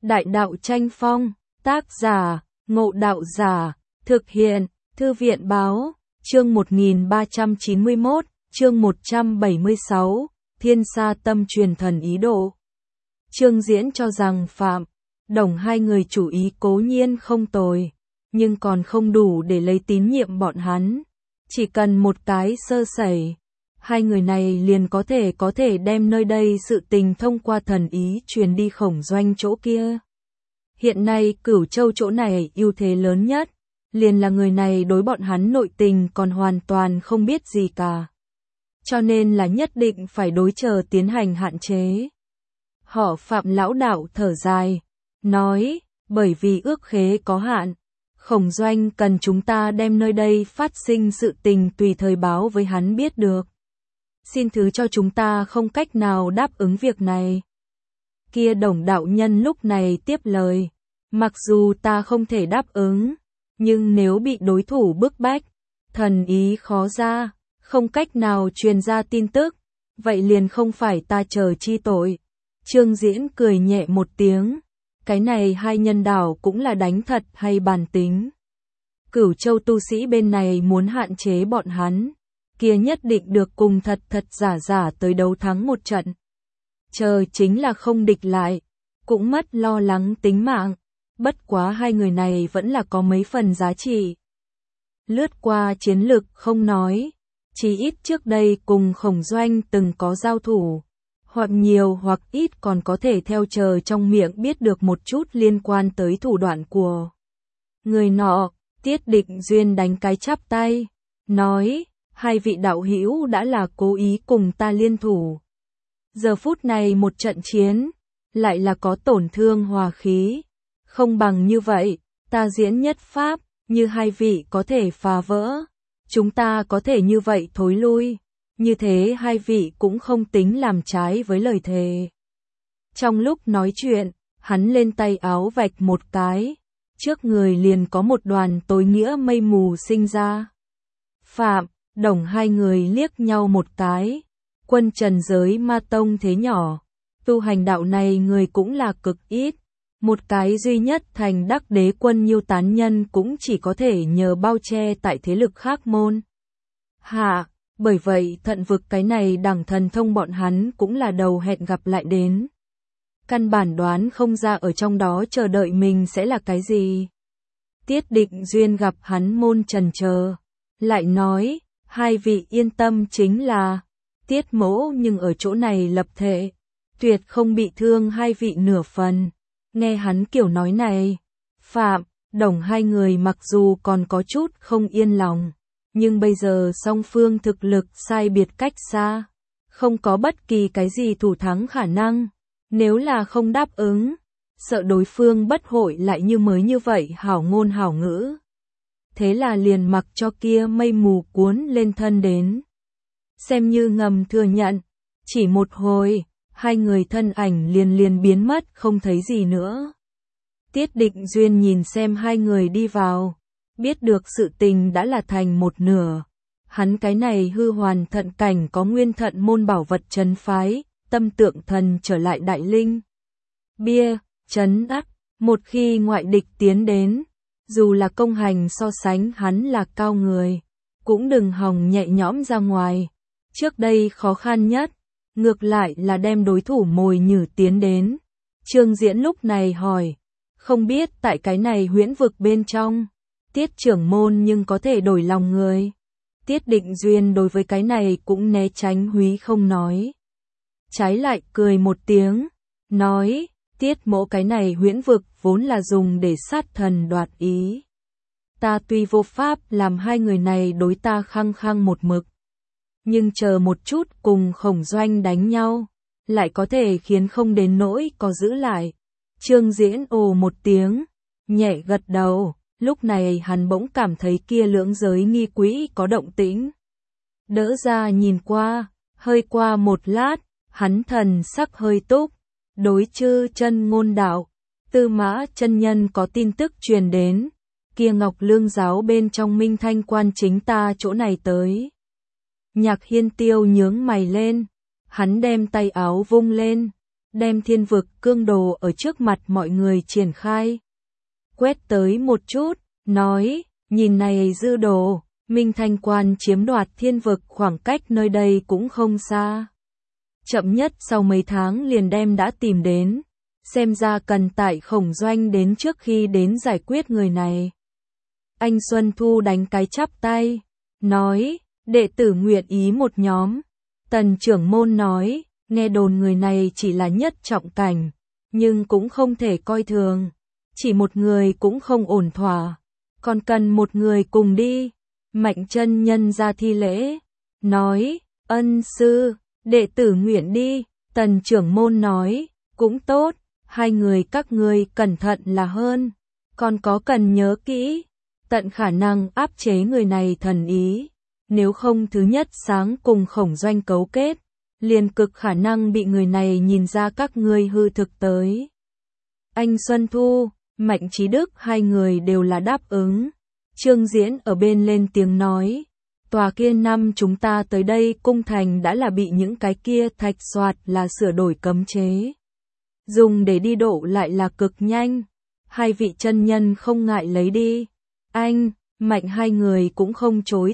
Đại đạo tranh phong, tác giả, Ngộ Đạo Giả, thực hiện, Thư viện báo, chương 1391, chương 176, Thiên Sa Tâm truyền thần ý độ. Trương Diễn cho rằng Phạm, Đồng hai người chủ ý cố nhiên không tồi, nhưng còn không đủ để lấy tín nhiệm bọn hắn. Chỉ cần một cái sơ sẩy, hai người này liền có thể đem nơi đây sự tình thông qua thần ý truyền đi Khổng Doanh chỗ kia. Hiện nay Cửu Châu chỗ này ưu thế lớn nhất, liền là người này đối bọn hắn nội tình còn hoàn toàn không biết gì cả. Cho nên là nhất định phải đối chờ tiến hành hạn chế. Họ Phạm lão đạo thở dài, nói, bởi vì ước khế có hạn, Khổng Doanh cần chúng ta đem nơi đây phát sinh sự tình tùy thời báo với hắn biết được. Xin thứ cho chúng ta không cách nào đáp ứng việc này. Kia Đồng đạo nhân lúc này tiếp lời, mặc dù ta không thể đáp ứng, nhưng nếu bị đối thủ bức bách, thần ý khó ra, không cách nào truyền ra tin tức, vậy liền không phải ta chờ chi tội. Trương Diễn cười nhẹ một tiếng, cái này hai nhân đảo cũng là đánh thật hay bàn tính. Cửu Châu tu sĩ bên này muốn hạn chế bọn hắn, kia nhất định được cùng thật giả tới đấu thắng một trận. Chờ chính là không địch lại, cũng mất lo lắng tính mạng, bất quá hai người này vẫn là có mấy phần giá trị. Lướt qua chiến lực không nói, chỉ ít trước đây cùng Khổng Doanh từng có giao thủ, hoặc nhiều hoặc ít còn có thể theo chờ trong miệng biết được một chút liên quan tới thủ đoạn của người nọ. Tiết Định Duyên đánh cái chắp tay, nói, hai vị đạo hữu đã là cố ý cùng ta liên thủ. Giờ phút này một trận chiến, lại là có tổn thương hòa khí. Không bằng như vậy, ta diễn nhất pháp, như hai vị có thể phá vỡ. Chúng ta có thể như vậy thối lui, như thế hai vị cũng không tính làm trái với lời thề. Trong lúc nói chuyện, hắn lên tay áo vạch một cái, trước người liền có một đoàn tối nghĩa mây mù sinh ra. Phạm, Đồng hai người liếc nhau một cái, quân trần giới ma tông thế nhỏ, tu hành đạo này người cũng là cực ít, một cái duy nhất thành đắc đế quân Nhiêu tán nhân cũng chỉ có thể nhờ bao che tại thế lực khác môn hạ, bởi vậy thận vực cái này đẳng thần thông bọn hắn cũng là đầu hẹn gặp lại đến. Căn bản đoán không ra ở trong đó chờ đợi mình sẽ là cái gì. Tiết Định Duyên gặp hắn môn trần chờ, lại nói, hai vị yên tâm chính là, Tiết mỗ nhưng ở chỗ này lập thệ, tuyệt không bị thương hai vị nửa phần. Nghe hắn kiểu nói này, Phạm, Đồng hai người mặc dù còn có chút không yên lòng, nhưng bây giờ song phương thực lực sai biệt cách xa, không có bất kỳ cái gì thủ thắng khả năng. Nếu là không đáp ứng, sợ đối phương bất hội lại như mới như vậy hảo ngôn hảo ngữ. Thế là liền mặc cho kia mây mù cuốn lên thân đến. Xem như ngầm thừa nhận, chỉ một hồi, hai người thân ảnh liền biến mất không thấy gì nữa. Tiết Định Duyên nhìn xem hai người đi vào, biết được sự tình đã là thành một nửa. Hắn cái này hư hoàn thận cảnh có nguyên thận môn bảo vật trấn phái, tâm tượng thần trở lại đại linh. Bia, trấn áp, một khi ngoại địch tiến đến, dù là công hành so sánh hắn là cao người, cũng đừng hòng nhẹ nhõm ra ngoài. Trước đây khó khăn nhất, ngược lại là đem đối thủ mồi nhử tiến đến. Trương Diễn lúc này hỏi, không biết tại cái này huyễn vực bên trong, Tiết trưởng môn nhưng có thể đổi lòng người. Tiết Định Duyên đối với cái này cũng né tránh húy không nói. Trái lại cười một tiếng, nói, Tiết mỗ cái này huyễn vực vốn là dùng để sát thần đoạt ý. Ta tuy vô pháp làm hai người này đối ta khăng một mực, nhưng chờ một chút cùng Khổng Doanh đánh nhau, lại có thể khiến không đến nỗi có giữ lại. Trương Diễn ồ một tiếng, nhẹ gật đầu, lúc này hắn bỗng cảm thấy kia lưỡng giới nghi quỹ có động tĩnh. Đỡ ra nhìn qua, hơi qua một lát, hắn thần sắc hơi túc, đối chư chân ngôn đạo, Tư Mã chân nhân có tin tức truyền đến, kia Ngọc Lương giáo bên trong Minh Thanh quan chính ta chỗ này tới. Nhạc Hiên Tiêu nhướng mày lên, hắn đem tay áo vung lên, đem thiên vực cương đồ ở trước mặt mọi người triển khai. Quét tới một chút, nói, nhìn này dư đồ, Minh Thanh Quan chiếm đoạt thiên vực khoảng cách nơi đây cũng không xa. Chậm nhất sau mấy tháng liền đem đã tìm đến, xem ra cần tại Khổng Doanh đến trước khi đến giải quyết người này. Anh Xuân Thu đánh cái chắp tay, nói, đệ tử nguyện ý một nhóm. Tần trưởng môn nói, nghe đồn người này chỉ là nhất trọng cảnh, nhưng cũng không thể coi thường, chỉ một người cũng không ổn thỏa, còn cần một người cùng đi. Mạnh chân nhân ra thi lễ, nói, ân sư, đệ tử nguyện đi. Tần trưởng môn nói, cũng tốt, hai người các ngươi cẩn thận là hơn, còn có cần nhớ kỹ, tận khả năng áp chế người này thần ý, nếu không thứ nhất sáng cùng Khổng Doanh cấu kết, liền cực khả năng bị người này nhìn ra các ngươi hư thực tới. Anh Xuân Thu, Mạnh Chí Đức hai người đều là đáp ứng. Trương Diễn ở bên lên tiếng nói, tòa kia năm chúng ta tới đây cung thành đã là bị những cái kia thạch xoạt là sửa đổi cấm chế. Dùng để đi độ lại là cực nhanh, hai vị chân nhân không ngại lấy đi. Anh, Mạnh hai người cũng không chối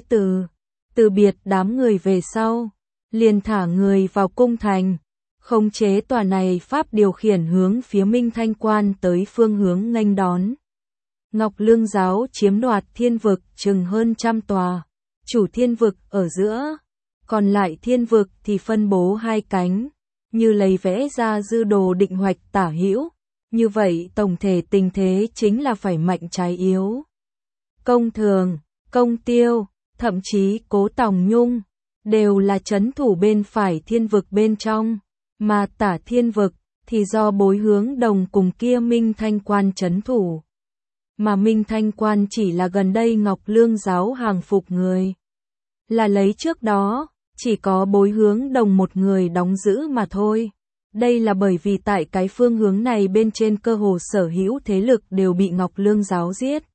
từ biệt đám người về sau, liền thả người vào cung thành, khống chế tòa này pháp điều khiển hướng phía Minh Thanh Quan tới phương hướng nghênh đón. Ngọc Lương giáo chiếm đoạt thiên vực chừng hơn 100 tòa, chủ thiên vực ở giữa, còn lại thiên vực thì phân bố hai cánh, như lấy vẽ ra dư đồ định hoạch tả hữu, như vậy tổng thể tình thế chính là phải mạnh trái yếu. Công Thường, Công Tiêu, thậm chí Cố Tòng Nhung, đều là trấn thủ bên phải thiên vực bên trong, mà tả thiên vực thì do Bối Hướng Đồng cùng kia Minh Thanh Quan trấn thủ. Mà Minh Thanh Quan chỉ là gần đây Ngọc Lương giáo hàng phục người. Là lấy trước đó, chỉ có Bối Hướng Đồng một người đóng giữ mà thôi. Đây là bởi vì tại cái phương hướng này bên trên cơ hồ sở hữu thế lực đều bị Ngọc Lương giáo giết.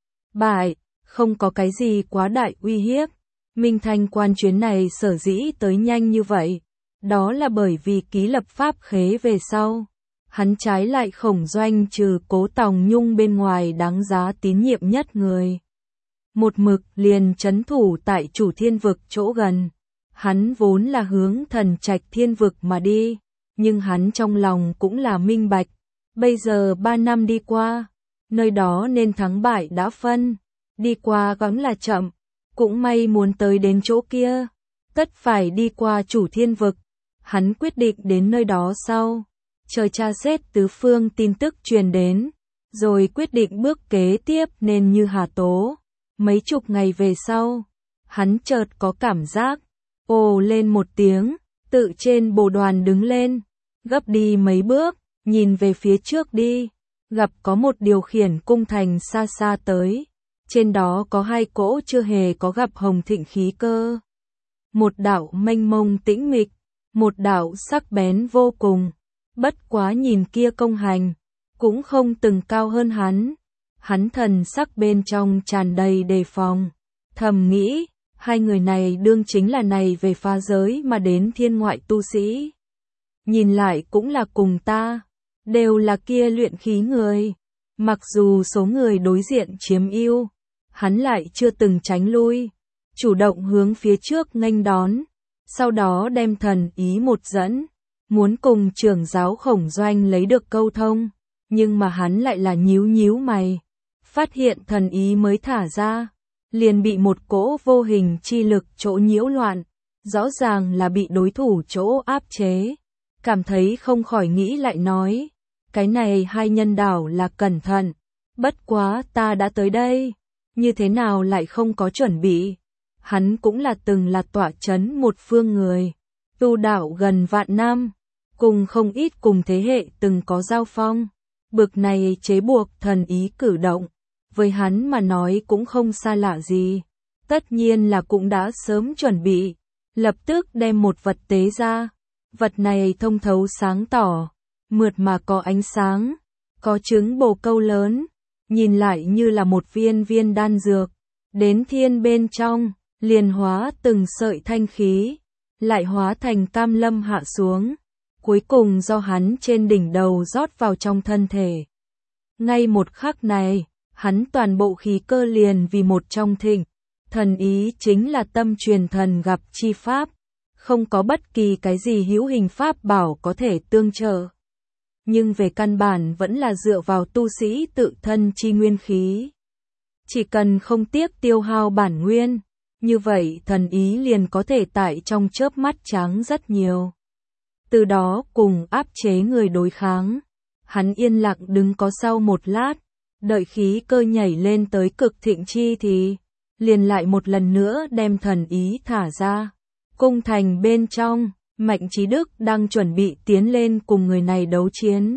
Bại, không có cái gì quá đại uy hiếp. Minh Thanh Quan chuyến này sở dĩ tới nhanh như vậy, đó là bởi vì ký lập pháp khế về sau. Hắn trái lại Khổng Doanh trừ Cố Tòng Nhung bên ngoài đáng giá tín nhiệm nhất người. Một mực liền trấn thủ tại chủ thiên vực chỗ gần. Hắn vốn là hướng Thần Trạch thiên vực mà đi, nhưng hắn trong lòng cũng là minh bạch. Bây giờ 3 năm đi qua, nơi đó nên thắng bại đã phân. Đi qua vẫn là chậm, cũng may muốn tới đến chỗ kia, tất phải đi qua chủ thiên vực. Hắn quyết định đến nơi đó sau. Chờ tra xét tứ phương tin tức truyền đến, rồi quyết định bước kế tiếp nên như Hà Tố. Mấy chục ngày về sau, hắn chợt có cảm giác, ồ lên một tiếng, tự trên bồ đoàn đứng lên, gấp đi mấy bước, nhìn về phía trước đi, gặp có một điều khiển cung thành xa xa tới, trên đó có hai cỗ chưa hề có gặp hồng thịnh khí cơ. Một đạo mênh mông tĩnh mịch, một đạo sắc bén vô cùng. Bất quá nhìn kia công hành, cũng không từng cao hơn hắn. Hắn thần sắc bên trong tràn đầy đề phòng, thầm nghĩ, hai người này đương chính là này về phá giới mà đến thiên ngoại tu sĩ. Nhìn lại cũng là cùng ta, đều là kia luyện khí người. Mặc dù số người đối diện chiếm ưu, hắn lại chưa từng tránh lui, chủ động hướng phía trước nghênh đón, sau đó đem thần ý một dẫn. Muốn cùng trưởng giáo Khổng Doanh lấy được câu thông, nhưng mà hắn lại là nhíu nhíu mày, phát hiện thần ý mới thả ra, liền bị một cỗ vô hình chi lực chỗ nhiễu loạn, rõ ràng là bị đối thủ chỗ áp chế, cảm thấy không khỏi nghĩ lại nói, cái này hai nhân đảo là cẩn thận, bất quá ta đã tới đây, như thế nào lại không có chuẩn bị, hắn cũng là từng là tọa chấn một phương người, tu đạo gần vạn năm. Cùng không ít cùng thế hệ từng có giao phong, bực này chế buộc thần ý cử động, với hắn mà nói cũng không xa lạ gì, tất nhiên là cũng đã sớm chuẩn bị, lập tức đem một vật tế ra, vật này thông thấu sáng tỏ, mượt mà có ánh sáng, có trứng bồ câu lớn, nhìn lại như là một viên viên đan dược, đến thiên bên trong, liền hóa từng sợi thanh khí, lại hóa thành cam lâm hạ xuống. cuối cùng do hắn trên đỉnh đầu rót vào trong thân thể. Ngay một khắc này, hắn toàn bộ khí cơ liền vì một trong thịnh. Thần ý chính là tâm truyền thần gặp chi pháp, không có bất kỳ cái gì hữu hình pháp bảo có thể tương trợ. Nhưng về căn bản vẫn là dựa vào tu sĩ tự thân chi nguyên khí. Chỉ cần không tiếc tiêu hao bản nguyên, như vậy thần ý liền có thể tại trong chớp mắt trắng rất nhiều. Từ đó cùng áp chế người đối kháng. Hắn yên lặng đứng có sau một lát, đợi khí cơ nhảy lên tới cực thịnh chi thì liền lại một lần nữa đem thần ý thả ra. Cung thành bên trong, Mạnh Chí Đức đang chuẩn bị tiến lên cùng người này đấu chiến.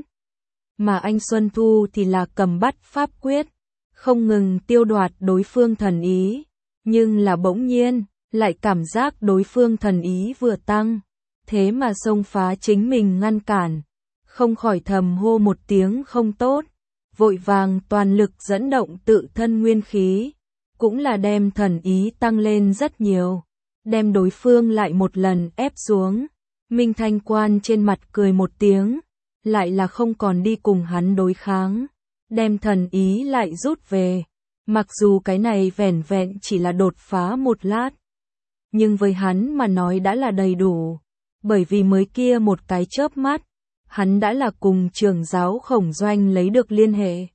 Mà anh Xuân Thu thì là cầm bắt pháp quyết, không ngừng tiêu đoạt đối phương thần ý. Nhưng là bỗng nhiên, lại cảm giác đối phương thần ý vừa tăng. Thế mà xông phá chính mình ngăn cản. Không khỏi thầm hô một tiếng không tốt. Vội vàng toàn lực dẫn động tự thân nguyên khí. Cũng là đem thần ý tăng lên rất nhiều. Đem đối phương lại một lần ép xuống. Minh Thanh Quan trên mặt cười một tiếng. Lại là không còn đi cùng hắn đối kháng. Đem thần ý lại rút về. Mặc dù cái này vẻn vẹn chỉ là đột phá một lát. Nhưng với hắn mà nói đã là đầy đủ. Bởi vì mới kia một cái chớp mắt. Hắn đã là cùng trưởng giáo Khổng Doanh lấy được liên hệ.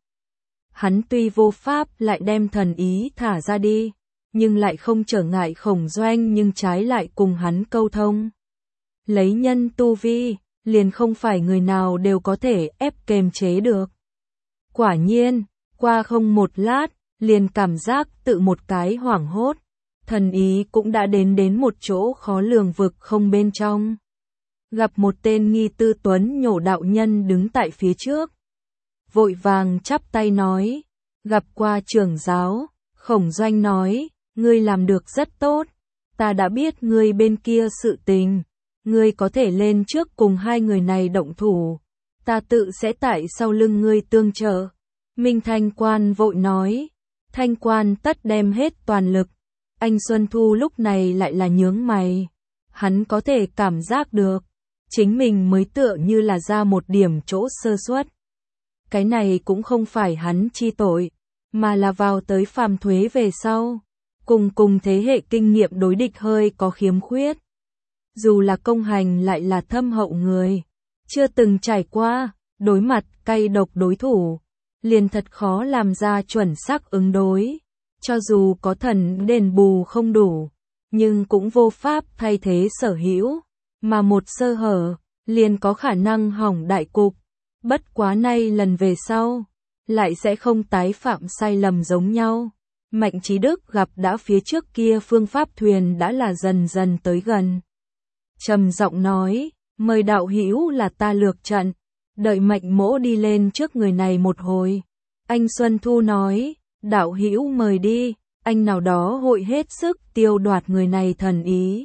Hắn tuy vô pháp lại đem thần ý thả ra đi. Nhưng lại không trở ngại Khổng Doanh nhưng trái lại cùng hắn câu thông. Lấy nhân tu vi, liền không phải người nào đều có thể ép kềm chế được. Quả nhiên, qua không một lát, liền cảm giác tự một cái hoảng hốt. Thần ý cũng đã đến một chỗ khó lường vực không bên trong. Gặp một tên nghi tư tuấn nhổ đạo nhân đứng tại phía trước. Vội vàng chắp tay nói, gặp qua trưởng giáo. Khổng Doanh nói, ngươi làm được rất tốt. Ta đã biết ngươi bên kia sự tình. Ngươi có thể lên trước cùng hai người này động thủ. Ta tự sẽ tại sau lưng ngươi tương trợ. Minh Thanh Quan vội nói, Thanh Quan tất đem hết toàn lực. Anh Xuân Thu lúc này lại là nhướng mày. Hắn có thể cảm giác được. Chính mình mới tựa như là ra một điểm chỗ sơ suất. Cái này cũng không phải hắn chi tội, mà là vào tới phàm thuế về sau. Cùng thế hệ kinh nghiệm đối địch hơi có khiếm khuyết. Dù là công hành lại là thâm hậu người. Chưa từng trải qua, đối mặt cay độc đối thủ. Liền thật khó làm ra chuẩn xác ứng đối. Cho dù có thần đền bù không đủ, nhưng cũng vô pháp thay thế sở hữu. Mà một sơ hở, liền có khả năng hỏng đại cục. Bất quá nay lần về sau, lại sẽ không tái phạm sai lầm giống nhau. Mạnh Chí Đức gặp đã phía trước kia phương pháp thuyền đã là dần dần tới gần. Trầm giọng nói, mời đạo hữu là ta lược trận, đợi Mạnh mỗ đi lên trước người này một hồi. Anh Xuân Thu nói, đạo hữu mời đi, anh nào đó hội hết sức tiêu đoạt người này thần ý.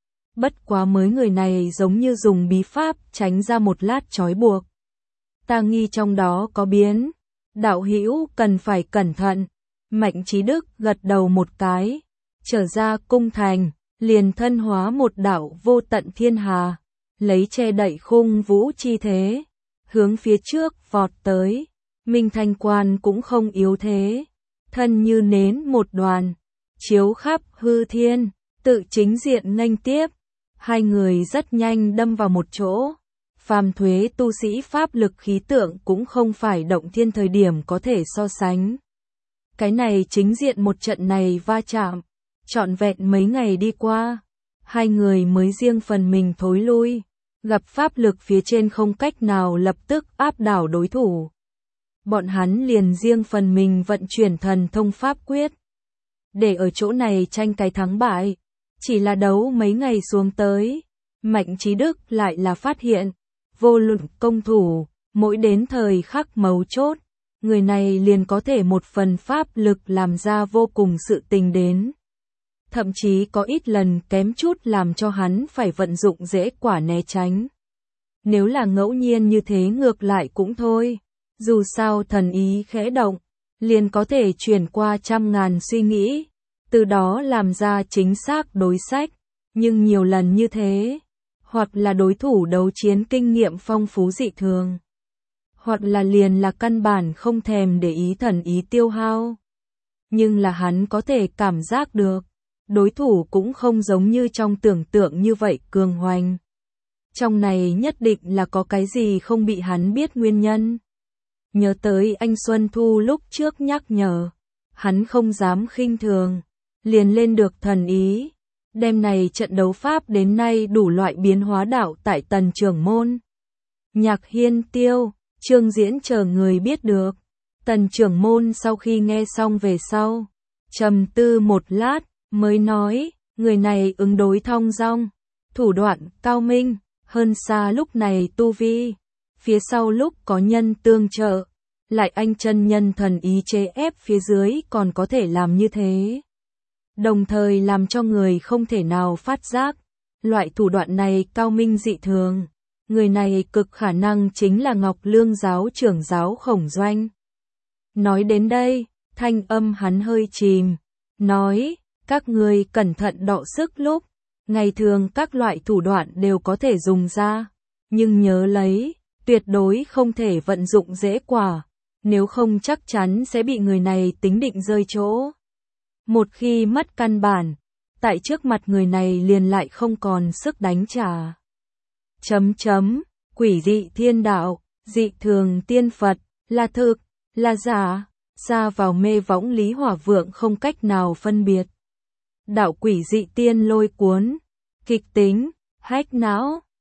Bất quá mới người này giống như dùng bí pháp tránh ra một lát trói buộc. Ta nghi trong đó có biến, đạo hữu cần phải cẩn thận. Mạnh Chí Đức gật đầu một cái, trở ra cung thành, liền thân hóa một đạo vô tận thiên hà, lấy che đậy khung vũ chi thế, hướng phía trước vọt tới. Minh Thanh Quan cũng không yếu thế, thân như nến một đoàn, chiếu khắp hư thiên, tự chính diện nghênh tiếp. Hai người rất nhanh đâm vào một chỗ. Phàm thuế tu sĩ pháp lực khí tượng cũng không phải động thiên thời điểm có thể so sánh. Cái này chính diện một trận này va chạm, trọn vẹn mấy ngày đi qua, hai người mới riêng phần mình thối lui, gặp pháp lực phía trên không cách nào lập tức áp đảo đối thủ. Bọn hắn liền riêng phần mình vận chuyển thần thông pháp quyết, để ở chỗ này tranh cái thắng bại. Chỉ là đấu mấy ngày xuống tới, Mạnh Chí Đức lại là phát hiện, vô luận công thủ, mỗi đến thời khắc mấu chốt, người này liền có thể một phần pháp lực làm ra vô cùng sự tình đến. Thậm chí có ít lần kém chút làm cho hắn phải vận dụng dễ quả né tránh. Nếu là ngẫu nhiên như thế ngược lại cũng thôi, dù sao thần ý khẽ động, liền có thể chuyển qua trăm ngàn suy nghĩ. Từ đó làm ra chính xác đối sách, nhưng nhiều lần như thế, hoặc là đối thủ đấu chiến kinh nghiệm phong phú dị thường, hoặc là liền là căn bản không thèm để ý thần ý tiêu hao. Nhưng là hắn có thể cảm giác được, đối thủ cũng không giống như trong tưởng tượng như vậy cường hoành. Trong này nhất định là có cái gì không bị hắn biết nguyên nhân. Nhớ tới anh Xuân Thu lúc trước nhắc nhở, hắn không dám khinh thường, liền lên được thần ý. Đêm này trận đấu pháp đến nay đủ loại biến hóa đạo tại Tần Trưởng Môn. Nhạc Hiên Tiêu, Trương Diễn chờ người biết được. Tần Trưởng Môn sau khi nghe xong về sau, trầm tư một lát, mới nói, người này ứng đối thong dong, thủ đoạn cao minh, hơn xa lúc này tu vi. Phía sau lúc có nhân tương trợ, lại anh chân nhân thần ý chế ép phía dưới còn có thể làm như thế. Đồng thời làm cho người không thể nào phát giác, loại thủ đoạn này cao minh dị thường. Người này cực khả năng chính là Ngọc Lương giáo trưởng giáo Khổng Doanh. Nói đến đây, thanh âm hắn hơi chìm, nói, các người cẩn thận đọ sức lúc, ngày thường các loại thủ đoạn đều có thể dùng ra, nhưng nhớ lấy, tuyệt đối không thể vận dụng dễ quả, nếu không chắc chắn sẽ bị người này tính định rơi chỗ. Một khi mất căn bản, tại trước mặt người này liền lại không còn sức đánh trả. Quỷ dị thiên đạo, dị thường tiên Phật, là thực, là giả, ra vào mê võng Lý Hỏa Vượng không cách nào phân biệt. Đạo quỷ dị tiên lôi cuốn, kịch tính, hách não,